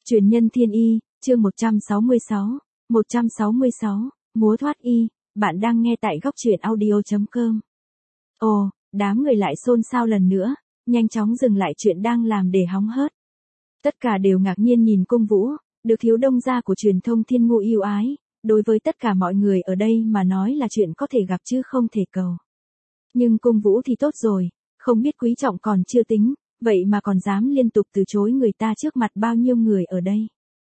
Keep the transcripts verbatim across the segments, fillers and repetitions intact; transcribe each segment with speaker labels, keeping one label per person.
Speaker 1: Truyền nhân thiên y, chương một trăm sáu mươi sáu, một trăm sáu mươi sáu, múa thoát y, bạn đang nghe tại góc truyện audio chấm com. Ồ, đám người lại xôn xao lần nữa, nhanh chóng dừng lại chuyện đang làm để hóng hớt. Tất cả đều ngạc nhiên nhìn cung Vũ, được thiếu đông gia của truyền thông thiên ngu yêu ái, đối với tất cả mọi người ở đây mà nói là chuyện có thể gặp chứ không thể cầu. Nhưng cung Vũ thì tốt rồi, không biết quý trọng còn chưa tính, vậy mà còn dám liên tục từ chối người ta trước mặt bao nhiêu người ở đây.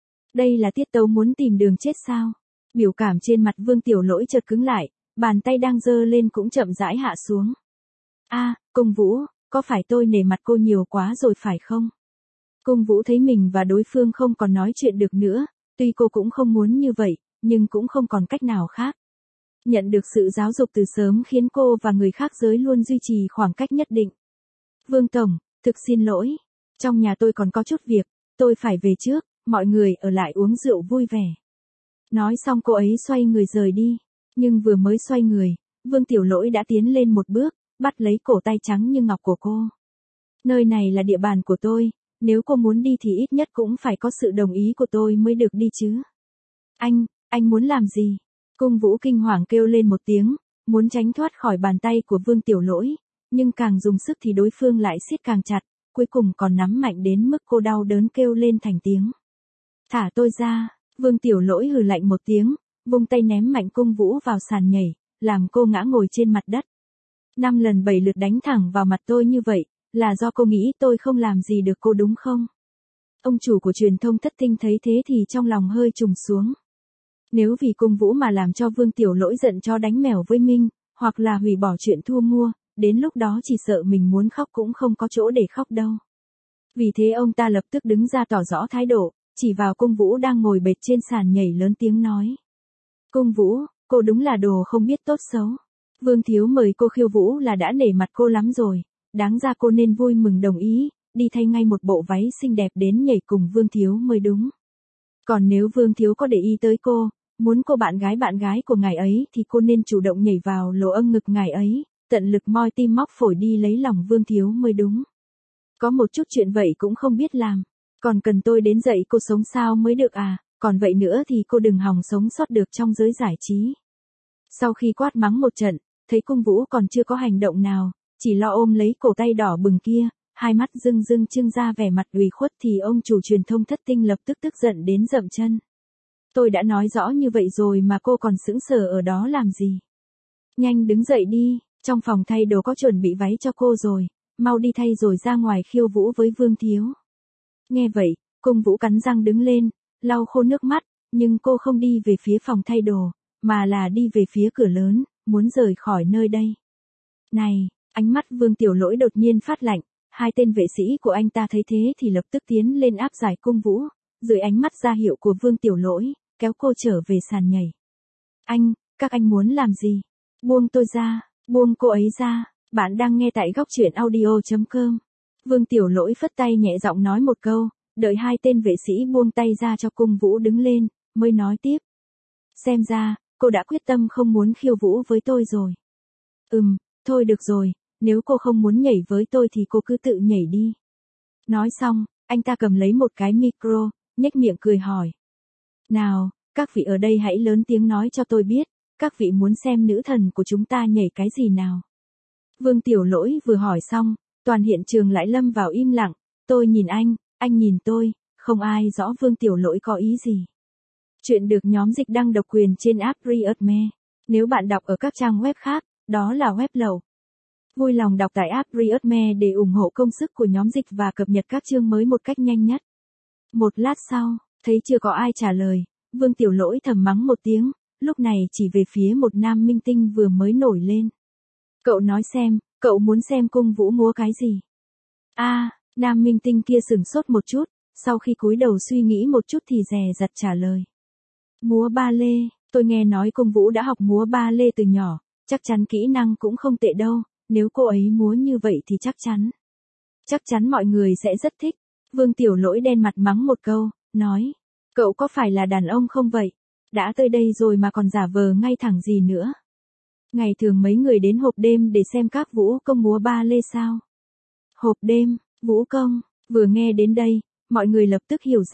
Speaker 1: Đây là tiết tấu muốn tìm đường chết sao? Biểu cảm trên mặt Vương Tiểu Lỗi chợt cứng lại, bàn tay đang giơ lên cũng chậm rãi hạ xuống. A, à, cung Vũ, có phải tôi nể mặt cô nhiều quá rồi phải không? Cung Vũ thấy mình và đối phương không còn nói chuyện được nữa, tuy cô cũng không muốn như vậy, nhưng cũng không còn cách nào khác. Nhận được sự giáo dục từ sớm khiến cô và người khác giới luôn duy trì khoảng cách nhất định. Vương Tổng, thực xin lỗi. Trong nhà tôi còn có chút việc, tôi phải về trước, mọi người ở lại uống rượu vui vẻ. Nói xong cô ấy xoay người rời đi. Nhưng vừa mới xoay người, Vương Tiểu Lỗi đã tiến lên một bước, bắt lấy cổ tay trắng như ngọc của cô. Nơi này là địa bàn của tôi, nếu cô muốn đi thì ít nhất cũng phải có sự đồng ý của tôi mới được đi chứ. Anh, anh muốn làm gì? Cung Vũ kinh hoàng kêu lên một tiếng, muốn tránh thoát khỏi bàn tay của Vương Tiểu Lỗi, nhưng càng dùng sức thì đối phương lại siết càng chặt, cuối cùng còn nắm mạnh đến mức cô đau đớn kêu lên thành tiếng. Thả tôi ra, Vương Tiểu Lỗi hừ lạnh một tiếng, vung tay ném mạnh Cung Vũ vào sàn nhảy, làm cô ngã ngồi trên mặt đất. Năm lần bảy lượt đánh thẳng vào mặt tôi như vậy, là do cô nghĩ tôi không làm gì được cô đúng không? Ông chủ của truyền thông Thất Tinh thấy thế thì trong lòng hơi trùng xuống. Nếu vì Cung Vũ mà làm cho Vương Tiểu Lỗi giận cho đánh mèo với Minh, hoặc là hủy bỏ chuyện thu mua, đến lúc đó chỉ sợ mình muốn khóc cũng không có chỗ để khóc đâu. Vì thế ông ta lập tức đứng ra tỏ rõ thái độ, chỉ vào Cung Vũ đang ngồi bệt trên sàn nhảy lớn tiếng nói. Cung Vũ, cô đúng là đồ không biết tốt xấu. Vương Thiếu mời cô khiêu vũ là đã nể mặt cô lắm rồi, đáng ra cô nên vui mừng đồng ý, đi thay ngay một bộ váy xinh đẹp đến nhảy cùng Vương Thiếu mới đúng. Còn nếu Vương Thiếu có để ý tới cô, muốn cô bạn gái bạn gái của ngài ấy thì cô nên chủ động nhảy vào lỗ âm ngực ngài ấy, tận lực moi tim móc phổi đi lấy lòng Vương Thiếu mới đúng. Có một chút chuyện vậy cũng không biết làm, còn cần tôi đến dạy cô sống sao mới được à, còn vậy nữa thì cô đừng hòng sống sót được trong giới giải trí. Sau khi quát mắng một trận, thấy Cung Vũ còn chưa có hành động nào, chỉ lo ôm lấy cổ tay đỏ bừng kia, hai mắt rưng rưng trưng ra vẻ mặt ủy khuất thì ông chủ truyền thông Thất Tinh lập tức tức giận đến dậm chân. Tôi đã nói rõ như vậy rồi mà cô còn sững sờ ở đó làm gì? Nhanh đứng dậy đi, trong phòng thay đồ có chuẩn bị váy cho cô rồi, mau đi thay rồi ra ngoài khiêu vũ với Vương Thiếu. Nghe vậy, Cung Vũ cắn răng đứng lên, lau khô nước mắt, nhưng cô không đi về phía phòng thay đồ, mà là đi về phía cửa lớn, muốn rời khỏi nơi đây. Này, ánh mắt Vương Tiểu Lỗi đột nhiên phát lạnh, hai tên vệ sĩ của anh ta thấy thế thì lập tức tiến lên áp giải Cung Vũ, dưới ánh mắt ra hiệu của Vương Tiểu Lỗi, kéo cô trở về sàn nhảy. Anh, các anh muốn làm gì? Buông tôi ra, buông cô ấy ra, bạn đang nghe tại góc truyện audio chấm com. Vương Tiểu Lỗi phất tay nhẹ giọng nói một câu, đợi hai tên vệ sĩ buông tay ra cho Cung Vũ đứng lên, mới nói tiếp. Xem ra, cô đã quyết tâm không muốn khiêu vũ với tôi rồi. Ừm, thôi được rồi, nếu cô không muốn nhảy với tôi thì cô cứ tự nhảy đi. Nói xong, anh ta cầm lấy một cái micro, nhếch miệng cười hỏi. Nào, các vị ở đây hãy lớn tiếng nói cho tôi biết, các vị muốn xem nữ thần của chúng ta nhảy cái gì nào? Vương Tiểu Lỗi vừa hỏi xong, toàn hiện trường lại lâm vào im lặng, tôi nhìn anh, anh nhìn tôi, không ai rõ Vương Tiểu Lỗi có ý gì. Chuyện được nhóm dịch đăng độc quyền trên app Readme. Nếu bạn đọc ở các trang web khác, đó là web lậu. Vui lòng đọc tại app Readme để ủng hộ công sức của nhóm dịch và cập nhật các chương mới một cách nhanh nhất. Một lát sau, thấy chưa có ai trả lời, Vương Tiểu Lỗi thầm mắng một tiếng, lúc này chỉ về phía một nam minh tinh vừa mới nổi lên. Cậu nói xem, cậu muốn xem Cung Vũ múa cái gì? A, à, nam minh tinh kia sửng sốt một chút, sau khi cúi đầu suy nghĩ một chút thì dè dặt trả lời. Múa ba lê, tôi nghe nói Cung Vũ đã học múa ba lê từ nhỏ, chắc chắn kỹ năng cũng không tệ đâu, nếu cô ấy múa như vậy thì chắc chắn. Chắc chắn mọi người sẽ rất thích. Vương Tiểu Lỗi đen mặt mắng một câu, nói. Cậu có phải là đàn ông không vậy? Đã tới đây rồi mà còn giả vờ ngay thẳng gì nữa? Ngày thường mấy người đến hộp đêm để xem các vũ công múa ba lê sao? Hộp đêm, vũ công, vừa nghe đến đây, mọi người lập tức hiểu ra,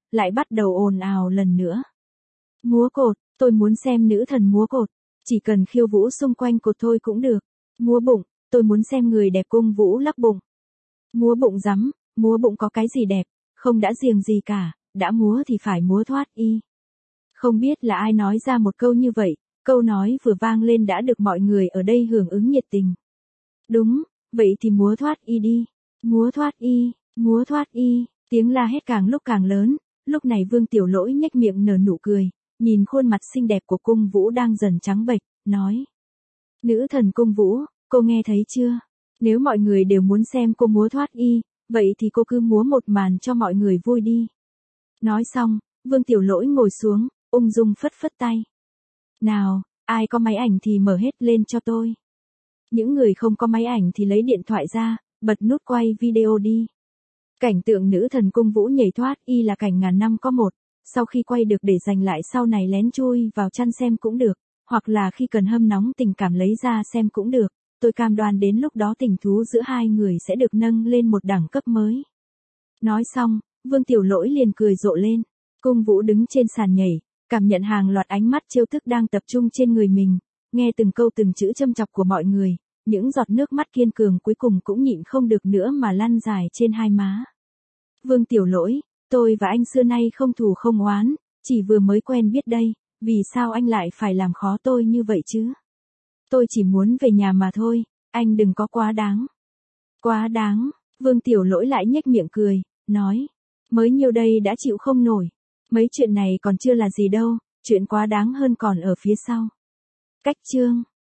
Speaker 1: lại bắt đầu ồn ào lần nữa. Múa cột, tôi muốn xem nữ thần múa cột. Chỉ cần khiêu vũ xung quanh cột thôi cũng được. Múa bụng, tôi muốn xem người đẹp cung vũ lắc bụng. Múa bụng rắm, múa bụng có cái gì đẹp, không đã riêng gì cả, đã múa thì phải múa thoát y. Không biết là ai nói ra một câu như vậy, câu nói vừa vang lên đã được mọi người ở đây hưởng ứng nhiệt tình. Đúng, vậy thì múa thoát y đi. Múa thoát y, múa thoát y, tiếng la hét càng lúc càng lớn, lúc này Vương Tiểu Lỗi nhếch miệng nở nụ cười, nhìn khuôn mặt xinh đẹp của cung vũ đang dần trắng bệch, nói. Nữ thần cung vũ, cô nghe thấy chưa? Nếu mọi người đều muốn xem cô múa thoát y, vậy thì cô cứ múa một màn cho mọi người vui đi. Nói xong, Vương Tiểu Lỗi ngồi xuống, ung dung phất phất tay. Nào, ai có máy ảnh thì mở hết lên cho tôi. Những người không có máy ảnh thì lấy điện thoại ra, bật nút quay video đi. Cảnh tượng nữ thần cung vũ nhảy thoát y là cảnh ngàn năm có một, sau khi quay được để dành lại sau này lén chui vào chăn xem cũng được, hoặc là khi cần hâm nóng tình cảm lấy ra xem cũng được, tôi cam đoan đến lúc đó tình thú giữa hai người sẽ được nâng lên một đẳng cấp mới. Nói xong, Vương Tiểu Lỗi liền cười rộ lên, cung vũ đứng trên sàn nhảy, cảm nhận hàng loạt ánh mắt trêu tức đang tập trung trên người mình, nghe từng câu từng chữ châm chọc của mọi người, những giọt nước mắt kiên cường cuối cùng cũng nhịn không được nữa mà lăn dài trên hai má. Vương Tiểu Lỗi, tôi và anh xưa nay không thù không oán, chỉ vừa mới quen biết đây, vì sao anh lại phải làm khó tôi như vậy chứ? Tôi chỉ muốn về nhà mà thôi, anh đừng có quá đáng. Quá đáng, Vương Tiểu Lỗi lại nhếch miệng cười, nói, mới nhiêu đây đã chịu không nổi, mấy chuyện này còn chưa là gì đâu, chuyện quá đáng hơn còn ở phía sau. Cách chương